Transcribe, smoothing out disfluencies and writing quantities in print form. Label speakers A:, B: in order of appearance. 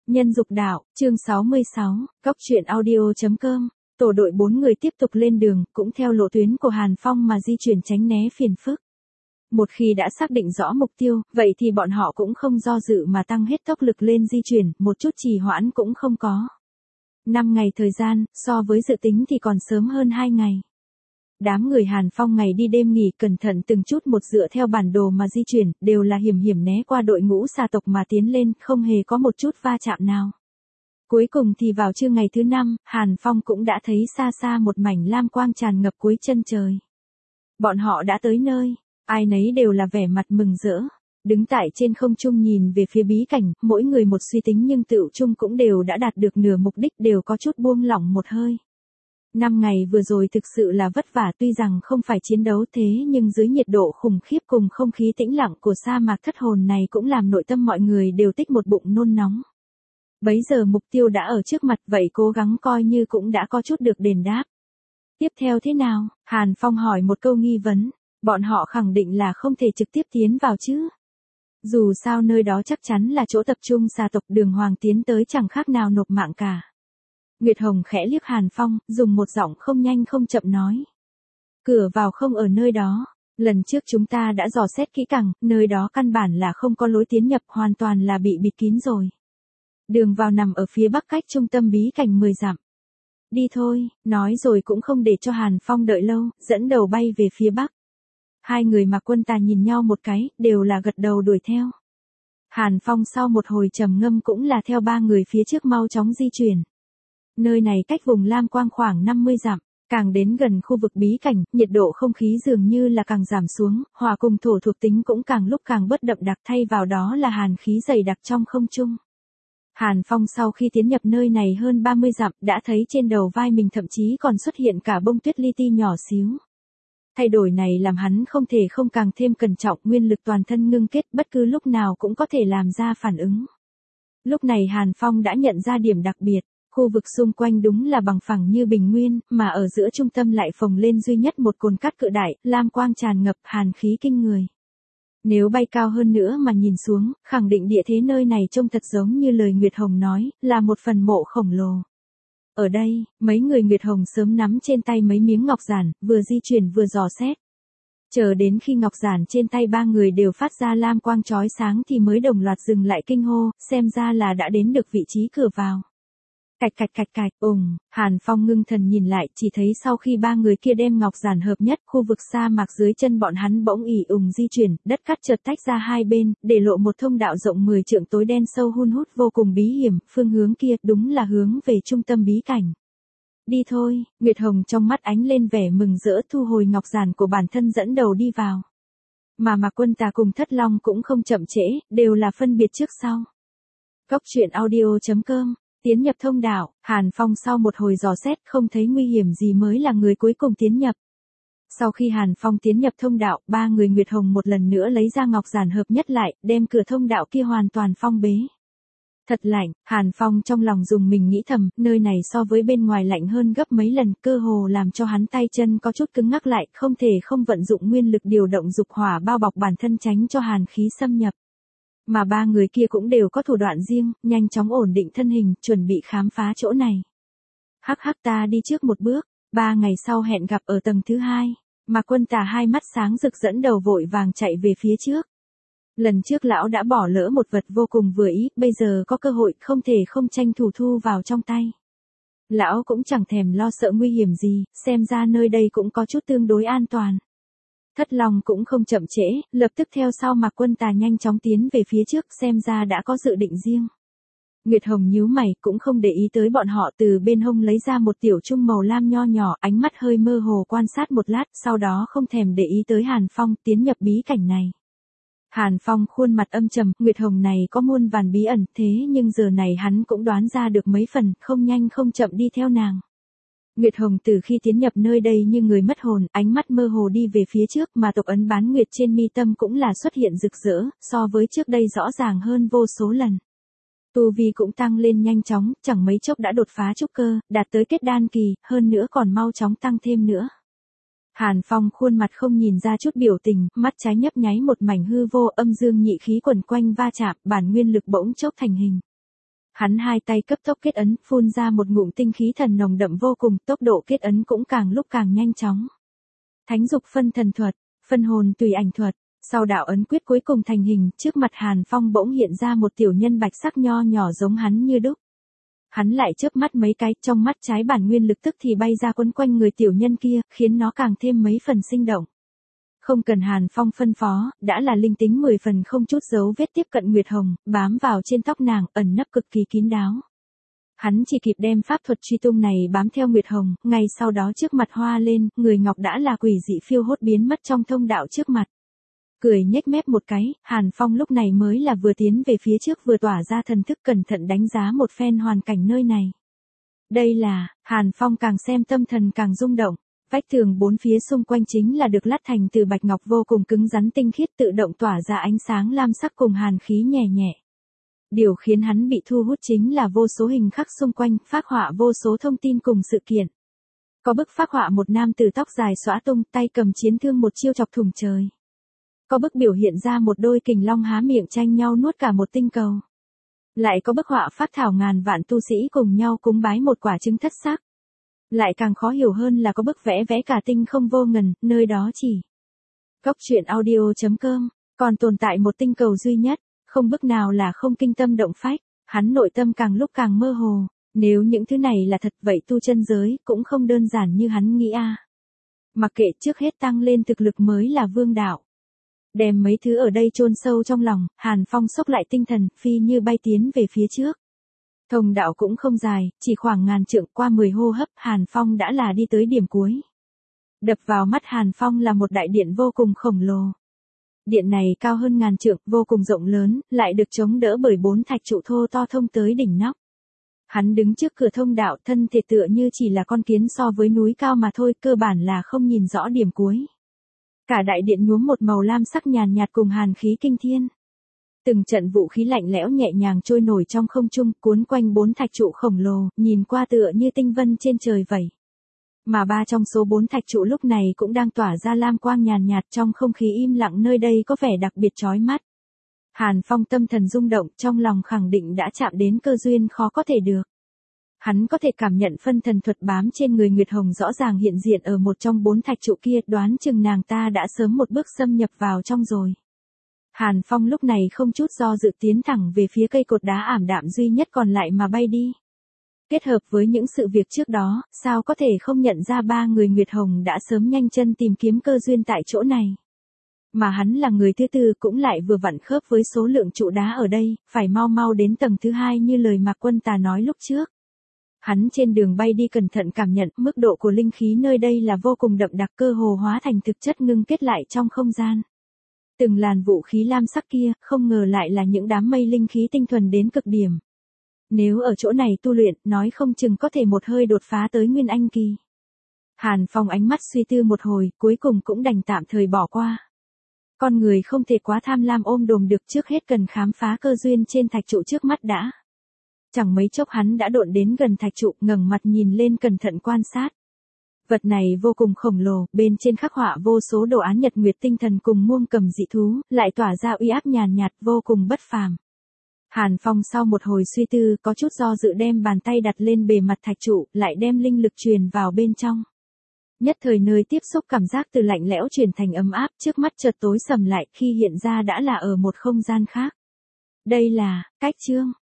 A: Nhân dục đạo, chương 66, Cóc truyện audio.com. Tổ đội 4 người tiếp tục lên đường, cũng theo lộ tuyến của Hàn Phong mà di chuyển tránh né phiền phức. Một khi đã xác định rõ mục tiêu, vậy thì bọn họ cũng không do dự mà tăng hết tốc lực lên di chuyển, một chút trì hoãn cũng không có. 5 ngày thời gian, so với dự tính thì còn sớm hơn 2 ngày. Đám người Hàn Phong ngày đi đêm nghỉ cẩn thận từng chút một dựa theo bản đồ mà di chuyển, đều là hiểm hiểm né qua đội ngũ xà tộc mà tiến lên, không hề có một chút va chạm nào. Cuối cùng thì vào trưa ngày thứ 5, Hàn Phong cũng đã thấy xa xa một mảnh lam quang tràn ngập cuối chân trời. Bọn họ đã tới nơi, ai nấy đều là vẻ mặt mừng rỡ. Đứng tại trên không trung nhìn về phía bí cảnh, mỗi người một suy tính nhưng tựu chung cũng đều đã đạt được nửa mục đích, đều có chút buông lỏng một hơi. 5 ngày vừa rồi thực sự là vất vả, tuy rằng không phải chiến đấu thế nhưng dưới nhiệt độ khủng khiếp cùng không khí tĩnh lặng của sa mạc thất hồn này cũng làm nội tâm mọi người đều tích một bụng nôn nóng. Bấy giờ mục tiêu đã ở trước mặt, vậy cố gắng coi như cũng đã có chút được đền đáp. Tiếp theo thế nào? Hàn Phong hỏi một câu nghi vấn, bọn họ khẳng định là không thể trực tiếp tiến vào chứ. Dù sao nơi đó chắc chắn là chỗ tập trung xà tộc, đường hoàng tiến tới chẳng khác nào nộp mạng cả. Nguyệt Hồng khẽ liếc Hàn Phong, dùng một giọng không nhanh không chậm nói. Cửa vào không ở nơi đó, lần trước chúng ta đã dò xét kỹ càng, nơi đó căn bản là không có lối tiến nhập, hoàn toàn là bị bịt kín rồi. Đường vào nằm ở phía bắc cách trung tâm bí cảnh 10 dặm. Đi thôi, nói rồi cũng không để cho Hàn Phong đợi lâu, dẫn đầu bay về phía bắc. Hai người Mạc Quân Tà nhìn nhau một cái, đều là gật đầu đuổi theo. Hàn Phong sau một hồi trầm ngâm cũng là theo ba người phía trước mau chóng di chuyển. Nơi này cách vùng lam quang khoảng 50 dặm, càng đến gần khu vực bí cảnh, nhiệt độ không khí dường như là càng giảm xuống, hòa cùng thổ thuộc tính cũng càng lúc càng bớt đậm đặc, thay vào đó là hàn khí dày đặc trong không trung. Hàn Phong sau khi tiến nhập nơi này hơn 30 dặm, đã thấy trên đầu vai mình thậm chí còn xuất hiện cả bông tuyết li ti nhỏ xíu. Thay đổi này làm hắn không thể không càng thêm cẩn trọng, nguyên lực toàn thân ngưng kết, bất cứ lúc nào cũng có thể làm ra phản ứng. Lúc này Hàn Phong đã nhận ra điểm đặc biệt. Khu vực xung quanh đúng là bằng phẳng như bình nguyên, mà ở giữa trung tâm lại phồng lên duy nhất một cồn cát cự đại, lam quang tràn ngập, hàn khí kinh người. Nếu bay cao hơn nữa mà nhìn xuống, khẳng định địa thế nơi này trông thật giống như lời Nguyệt Hồng nói, là một phần mộ khổng lồ. Ở đây, mấy người Nguyệt Hồng sớm nắm trên tay mấy miếng ngọc giản, vừa di chuyển vừa dò xét. Chờ đến khi ngọc giản trên tay ba người đều phát ra lam quang chói sáng thì mới đồng loạt dừng lại kinh hô, xem ra là đã đến được vị trí cửa vào. Cạch cạch cạch cạch, Hàn Phong ngưng thần nhìn lại, chỉ thấy sau khi ba người kia đem ngọc giản hợp nhất, khu vực sa mạc dưới chân bọn hắn bỗng ì di chuyển, đất cát chợt tách ra hai bên, để lộ một thông đạo rộng 10 trượng tối đen sâu hun hút vô cùng bí hiểm, phương hướng kia đúng là hướng về trung tâm bí cảnh. Đi thôi, Nguyệt Hồng trong mắt ánh lên vẻ mừng rỡ, thu hồi ngọc giản của bản thân dẫn đầu đi vào. Mà Mạc Quân Tà cùng Thất Long cũng không chậm trễ, đều là phân biệt trước sau. Cóc truyện audio.com. Tiến nhập thông đạo, Hàn Phong sau một hồi dò xét không thấy nguy hiểm gì mới là người cuối cùng tiến nhập. Sau khi Hàn Phong tiến nhập thông đạo, ba người Nguyệt Hồng một lần nữa lấy ra ngọc giản hợp nhất lại, đem cửa thông đạo kia hoàn toàn phong bế. Thật lạnh, Hàn Phong trong lòng dùng mình nghĩ thầm, nơi này so với bên ngoài lạnh hơn gấp mấy lần, cơ hồ làm cho hắn tay chân có chút cứng ngắc lại, không thể không vận dụng nguyên lực điều động dục hỏa bao bọc bản thân tránh cho hàn khí xâm nhập. Mà ba người kia cũng đều có thủ đoạn riêng, nhanh chóng ổn định thân hình, chuẩn bị khám phá chỗ này. Hắc hắc, ta đi trước một bước, 3 ngày sau hẹn gặp ở tầng thứ 2, mà Quân Tà hai mắt sáng rực dẫn đầu vội vàng chạy về phía trước. Lần trước lão đã bỏ lỡ một vật vô cùng vừa ý, bây giờ có cơ hội không thể không tranh thủ thu vào trong tay. Lão cũng chẳng thèm lo sợ nguy hiểm gì, xem ra nơi đây cũng có chút tương đối an toàn. Thất Long cũng không chậm trễ, lập tức theo sau Mạc Quân Tà nhanh chóng tiến về phía trước, xem ra đã có dự định riêng. Nguyệt Hồng nhíu mày, cũng không để ý tới bọn họ, từ bên hông lấy ra một tiểu chung màu lam nho nhỏ, ánh mắt hơi mơ hồ quan sát một lát, sau đó không thèm để ý tới Hàn Phong, tiến nhập bí cảnh này. Hàn Phong khuôn mặt âm trầm, Nguyệt Hồng này có muôn vàn bí ẩn, thế nhưng giờ này hắn cũng đoán ra được mấy phần, không nhanh không chậm đi theo nàng. Nguyệt Hồng từ khi tiến nhập nơi đây như người mất hồn, ánh mắt mơ hồ đi về phía trước, mà tộc ấn bán nguyệt trên mi tâm cũng là xuất hiện rực rỡ, so với trước đây rõ ràng hơn vô số lần. Tu vi cũng tăng lên nhanh chóng, chẳng mấy chốc đã đột phá trúc cơ, đạt tới kết đan kỳ, hơn nữa còn mau chóng tăng thêm nữa. Hàn Phong khuôn mặt không nhìn ra chút biểu tình, mắt trái nhấp nháy một mảnh hư vô, âm dương nhị khí quẩn quanh va chạm, bản nguyên lực bỗng chốc thành hình. Hắn hai tay cấp tốc kết ấn, phun ra một ngụm tinh khí thần nồng đậm vô cùng, tốc độ kết ấn cũng càng lúc càng nhanh chóng. Thánh dục phân thần thuật, phân hồn tùy ảnh thuật, sau đạo ấn quyết cuối cùng thành hình, trước mặt Hàn Phong bỗng hiện ra một tiểu nhân bạch sắc nho nhỏ giống hắn như đúc. Hắn lại chớp mắt mấy cái, trong mắt trái bản nguyên lực tức thì bay ra quấn quanh người tiểu nhân kia, khiến nó càng thêm mấy phần sinh động. Không cần Hàn Phong phân phó, đã là linh tính 10 phần không chút dấu vết tiếp cận Nguyệt Hồng, bám vào trên tóc nàng, ẩn nấp cực kỳ kín đáo. Hắn chỉ kịp đem pháp thuật truy tung này bám theo Nguyệt Hồng, ngay sau đó trước mặt hoa lên, người ngọc đã là quỷ dị phiêu hốt biến mất trong thông đạo trước mặt. Cười nhếch mép một cái, Hàn Phong lúc này mới là vừa tiến về phía trước vừa tỏa ra thần thức cẩn thận đánh giá một phen hoàn cảnh nơi này. Đây là, Hàn Phong càng xem tâm thần càng rung động. Vách tường bốn phía xung quanh chính là được lát thành từ bạch ngọc vô cùng cứng rắn tinh khiết tự động tỏa ra ánh sáng lam sắc cùng hàn khí nhẹ nhẹ. Điều khiến hắn bị thu hút chính là vô số hình khắc xung quanh, phác họa vô số thông tin cùng sự kiện. Có bức phác họa một nam tử tóc dài xõa tung, tay cầm chiến thương một chiêu chọc thủng trời. Có bức biểu hiện ra một đôi kình long há miệng tranh nhau nuốt cả một tinh cầu. Lại có bức họa phác thảo ngàn vạn tu sĩ cùng nhau cúng bái một quả trứng thất sắc. Lại càng khó hiểu hơn là có bức vẽ vẽ cả tinh không vô ngần, nơi đó chỉ. Góc truyện audio.com, còn tồn tại một tinh cầu duy nhất, không bức nào là không kinh tâm động phách, hắn nội tâm càng lúc càng mơ hồ, nếu những thứ này là thật vậy tu chân giới cũng không đơn giản như hắn nghĩ a. Mặc kệ trước hết tăng lên thực lực mới là vương đạo. Đem mấy thứ ở đây chôn sâu trong lòng, Hàn Phong xốc lại tinh thần, phi như bay tiến về phía trước. Thông đạo cũng không dài, chỉ khoảng ngàn trượng, qua 10 hô hấp, Hàn Phong đã là đi tới điểm cuối. Đập vào mắt Hàn Phong là một đại điện vô cùng khổng lồ. Điện này cao hơn ngàn trượng, vô cùng rộng lớn, lại được chống đỡ bởi 4 thạch trụ thô to thông tới đỉnh nóc. Hắn đứng trước cửa thông đạo, thân thể tựa như chỉ là con kiến so với núi cao mà thôi, cơ bản là không nhìn rõ điểm cuối. Cả đại điện nhuốm một màu lam sắc nhàn nhạt cùng hàn khí kinh thiên. Từng trận vũ khí lạnh lẽo nhẹ nhàng trôi nổi trong không trung, cuốn quanh 4 thạch trụ khổng lồ, nhìn qua tựa như tinh vân trên trời vậy. Mà 3 trong số 4 thạch trụ lúc này cũng đang tỏa ra lam quang nhàn nhạt, trong không khí im lặng nơi đây có vẻ đặc biệt chói mắt. Hàn Phong tâm thần rung động, trong lòng khẳng định đã chạm đến cơ duyên khó có thể được. Hắn có thể cảm nhận phân thần thuật bám trên người Nguyệt Hồng rõ ràng hiện diện ở một trong 4 thạch trụ kia, đoán chừng nàng ta đã sớm một bước xâm nhập vào trong rồi. Hàn Phong lúc này không chút do dự tiến thẳng về phía cây cột đá ảm đạm duy nhất còn lại mà bay đi. Kết hợp với những sự việc trước đó, sao có thể không nhận ra 3 người Nguyệt Hồng đã sớm nhanh chân tìm kiếm cơ duyên tại chỗ này. Mà hắn là người thứ tư cũng lại vừa vặn khớp với số lượng trụ đá ở đây, phải mau mau đến tầng thứ 2 như lời Mạc Quân Tà nói lúc trước. Hắn trên đường bay đi cẩn thận cảm nhận mức độ của linh khí nơi đây là vô cùng đậm đặc, cơ hồ hóa thành thực chất ngưng kết lại trong không gian. Từng làn vũ khí lam sắc kia, không ngờ lại là những đám mây linh khí tinh thuần đến cực điểm. Nếu ở chỗ này tu luyện, nói không chừng có thể một hơi đột phá tới Nguyên Anh kỳ. Hàn Phong ánh mắt suy tư một hồi, cuối cùng cũng đành tạm thời bỏ qua. Con người không thể quá tham lam ôm đồm được, trước hết cần khám phá cơ duyên trên thạch trụ trước mắt đã. Chẳng mấy chốc hắn đã độn đến gần thạch trụ, ngẩng mặt nhìn lên cẩn thận quan sát. Vật này vô cùng khổng lồ, bên trên khắc họa vô số đồ án nhật nguyệt tinh thần cùng muông cầm dị thú, lại tỏa ra uy áp nhàn nhạt vô cùng bất phàm. Hàn Phong sau một hồi suy tư, có chút do dự đem bàn tay đặt lên bề mặt thạch trụ, lại đem linh lực truyền vào bên trong. Nhất thời nơi tiếp xúc cảm giác từ lạnh lẽo chuyển thành ấm áp, trước mắt chợt tối sầm lại, khi hiện ra đã là ở một không gian khác. Đây là, cách chương.